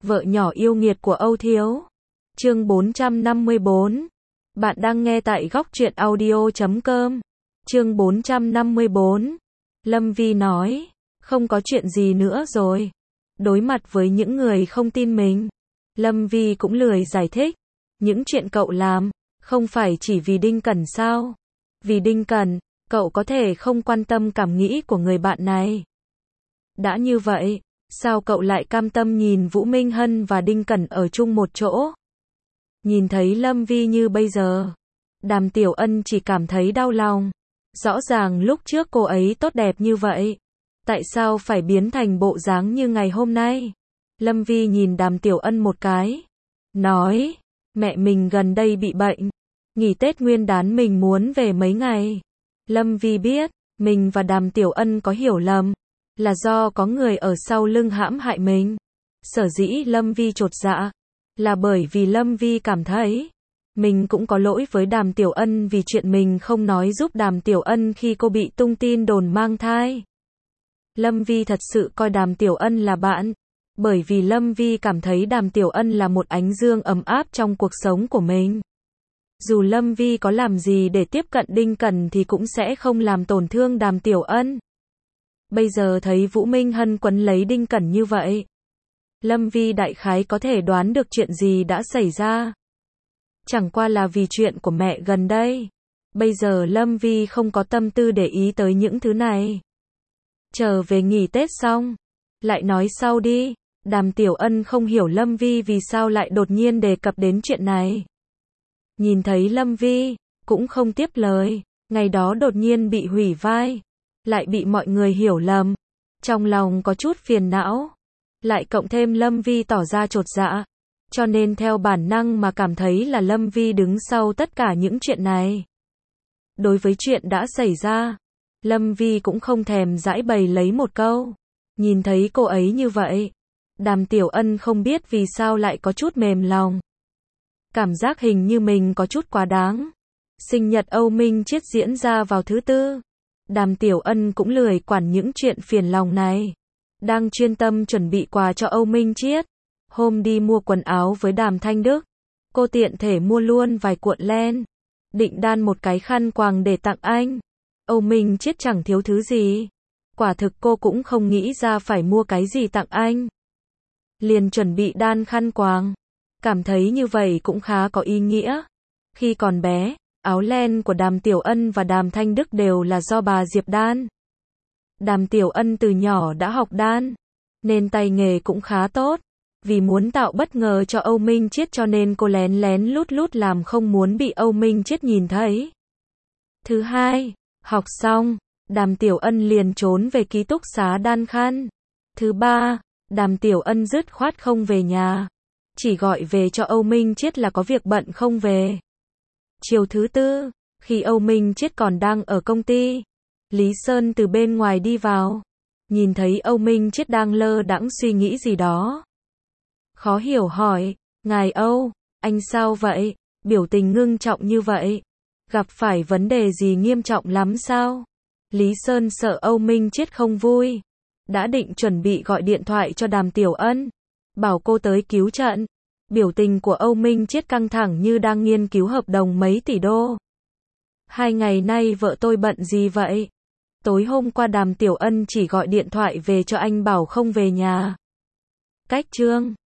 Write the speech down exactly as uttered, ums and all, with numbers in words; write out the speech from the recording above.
Vợ nhỏ yêu nghiệt của Âu Thiếu. Chương bốn trăm năm mươi bốn. Bạn đang nghe tại góc truyện audio chấm com. Chương bốn trăm năm mươi bốn. Lâm Vi nói, không có chuyện gì nữa rồi. Đối mặt với những người không tin mình, Lâm Vi cũng lười giải thích. Những chuyện cậu làm, không phải chỉ vì Đinh Cẩn sao? Vì Đinh Cẩn, cậu có thể không quan tâm cảm nghĩ của người bạn này. Đã như vậy, sao cậu lại cam tâm nhìn Vũ Minh Hân và Đinh Cẩn ở chung một chỗ? Nhìn thấy Lâm Vi như bây giờ, Đàm Tiểu Ân chỉ cảm thấy đau lòng. Rõ ràng lúc trước cô ấy tốt đẹp như vậy, tại sao phải biến thành bộ dáng như ngày hôm nay? Lâm Vi nhìn Đàm Tiểu Ân một cái, nói, mẹ mình gần đây bị bệnh, nghỉ Tết Nguyên đán mình muốn về mấy ngày. Lâm Vi biết, mình và Đàm Tiểu Ân có hiểu lầm, là do có người ở sau lưng hãm hại mình. Sở dĩ Lâm Vi chột dạ, là bởi vì Lâm Vi cảm thấy, mình cũng có lỗi với Đàm Tiểu Ân vì chuyện mình không nói giúp Đàm Tiểu Ân khi cô bị tung tin đồn mang thai. Lâm Vi thật sự coi Đàm Tiểu Ân là bạn, bởi vì Lâm Vi cảm thấy Đàm Tiểu Ân là một ánh dương ấm áp trong cuộc sống của mình. Dù Lâm Vi có làm gì để tiếp cận Đinh Cẩn thì cũng sẽ không làm tổn thương Đàm Tiểu Ân. Bây giờ thấy Vũ Minh Hân quấn lấy Đinh Cẩn như vậy, Lâm Vi đại khái có thể đoán được chuyện gì đã xảy ra. Chẳng qua là vì chuyện của mẹ gần đây. Bây giờ Lâm Vi không có tâm tư để ý tới những thứ này. Trở về nghỉ Tết xong, lại nói sau đi. Đàm Tiểu Ân không hiểu Lâm Vi vì sao lại đột nhiên đề cập đến chuyện này. Nhìn thấy Lâm Vi, cũng không tiếp lời. Ngày đó đột nhiên bị hủy vai, lại bị mọi người hiểu lầm. Trong lòng có chút phiền não. Lại cộng thêm Lâm Vi tỏ ra chột dạ, cho nên theo bản năng mà cảm thấy là Lâm Vi đứng sau tất cả những chuyện này. Đối với chuyện đã xảy ra, Lâm Vi cũng không thèm giãi bày lấy một câu. Nhìn thấy cô ấy như vậy, Đàm Tiểu Ân không biết vì sao lại có chút mềm lòng. Cảm giác hình như mình có chút quá đáng. Sinh nhật Âu Minh Chiết diễn ra vào thứ tư. Đàm Tiểu Ân cũng lười quản những chuyện phiền lòng này. Đang chuyên tâm chuẩn bị quà cho Âu Minh Chiết. Hôm đi mua quần áo với Đàm Thanh Đức, cô tiện thể mua luôn vài cuộn len, định đan một cái khăn quàng để tặng anh. Âu Minh Chiết chẳng thiếu thứ gì. Quả thực cô cũng không nghĩ ra phải mua cái gì tặng anh. Liền chuẩn bị đan khăn quàng. Cảm thấy như vậy cũng khá có ý nghĩa. Khi còn bé, áo len của Đàm Tiểu Ân và Đàm Thanh Đức đều là do bà Diệp đan. Đàm Tiểu Ân từ nhỏ đã học đan, nên tay nghề cũng khá tốt. Vì muốn tạo bất ngờ cho Âu Minh Chiết cho nên cô lén lén lút lút làm không muốn bị Âu Minh Chiết nhìn thấy. Thứ hai, học xong, Đàm Tiểu Ân liền trốn về ký túc xá đan khăn. Thứ ba, Đàm Tiểu Ân dứt khoát không về nhà, chỉ gọi về cho Âu Minh Chiết là có việc bận không về. Chiều thứ tư, khi Âu Minh Chiết còn đang ở công ty, Lý Sơn từ bên ngoài đi vào, nhìn thấy Âu Minh Chiết đang lơ đãng suy nghĩ gì đó. Khó hiểu hỏi, ngài Âu, anh sao vậy? Biểu tình ngưng trọng như vậy. Gặp phải vấn đề gì nghiêm trọng lắm sao? Lý Sơn sợ Âu Minh Chiết không vui. Đã định chuẩn bị gọi điện thoại cho Đàm Tiểu Ân, bảo cô tới cứu trận. Biểu tình của Âu Minh Chiết căng thẳng như đang nghiên cứu hợp đồng mấy tỷ đô. Hai ngày nay vợ tôi bận gì vậy? Tối hôm qua Đàm Tiểu Ân chỉ gọi điện thoại về cho anh bảo không về nhà. Cách chương